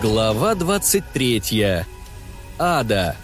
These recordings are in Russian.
Глава 23. Ада.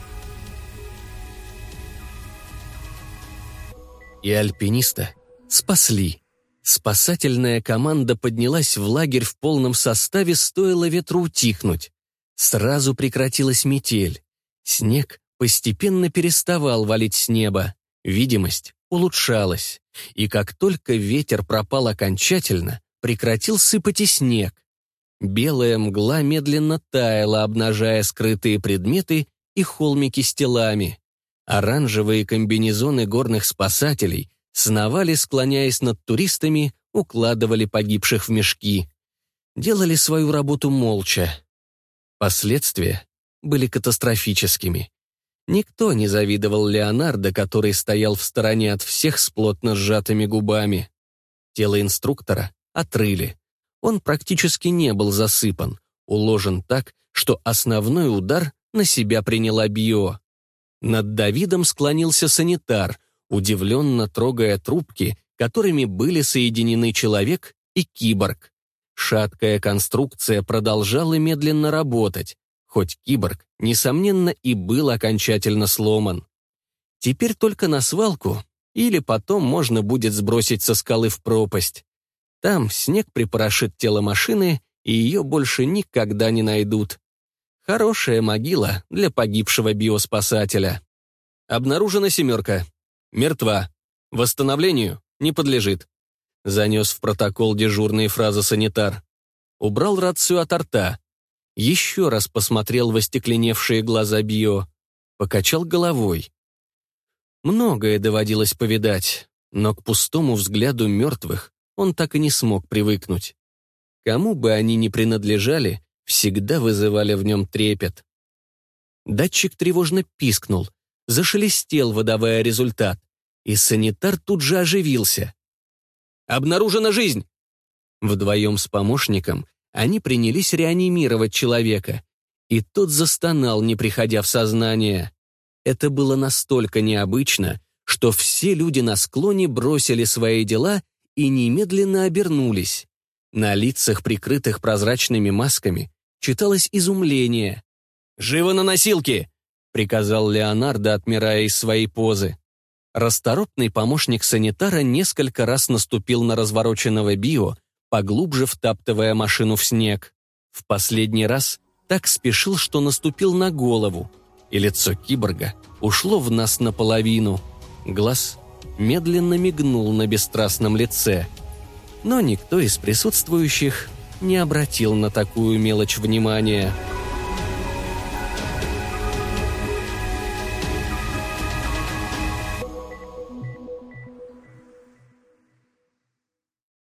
И альпиниста спасли. Спасательная команда поднялась в лагерь в полном составе, стоило ветру утихнуть. Сразу прекратилась метель. Снег постепенно переставал валить с неба. Видимость улучшалась. И как только ветер пропал окончательно, прекратил сыпать и снег. Белая мгла медленно таяла, обнажая скрытые предметы и холмики с телами. Оранжевые комбинезоны горных спасателей сновали, склоняясь над туристами, укладывали погибших в мешки. Делали свою работу молча. Последствия были катастрофическими. Никто не завидовал Леонардо, который стоял в стороне от всех с плотно сжатыми губами. Тело инструктора отрыли. Он практически не был засыпан, уложен так, что основной удар на себя приняла Био. Над Давидом склонился санитар, удивленно трогая трубки, которыми были соединены человек и киборг. Шаткая конструкция продолжала медленно работать, хоть киборг, несомненно, и был окончательно сломан. Теперь только на свалку, или потом можно будет сбросить со скалы в пропасть. Там снег припорошит тело машины, и ее больше никогда не найдут. Хорошая могила для погибшего биоспасателя. Обнаружена 7. Мертва. Восстановлению не подлежит. Занес в протокол дежурные фразы санитар. Убрал рацию от рта. Еще раз посмотрел в остекленевшие глаза Био. Покачал головой. Многое доводилось повидать, но к пустому взгляду мертвых он так и не смог привыкнуть. Кому бы они ни принадлежали, всегда вызывали в нем трепет. Датчик тревожно пискнул, зашелестел, выдавая результат, и санитар тут же оживился. «Обнаружена жизнь!» Вдвоем с помощником они принялись реанимировать человека, и тот застонал, не приходя в сознание. Это было настолько необычно, что все люди на склоне бросили свои дела и немедленно обернулись. На лицах, прикрытых прозрачными масками, читалось изумление. «Живо на носилки!» — приказал Леонардо, отмирая из своей позы. Расторопный помощник санитара несколько раз наступил на развороченного Био, поглубже втаптывая машину в снег. В последний раз так спешил, что наступил на голову, и лицо киборга ушло в нас наполовину. Глаз медленно мигнул на бесстрастном лице. Но никто из присутствующих не обратил на такую мелочь внимания.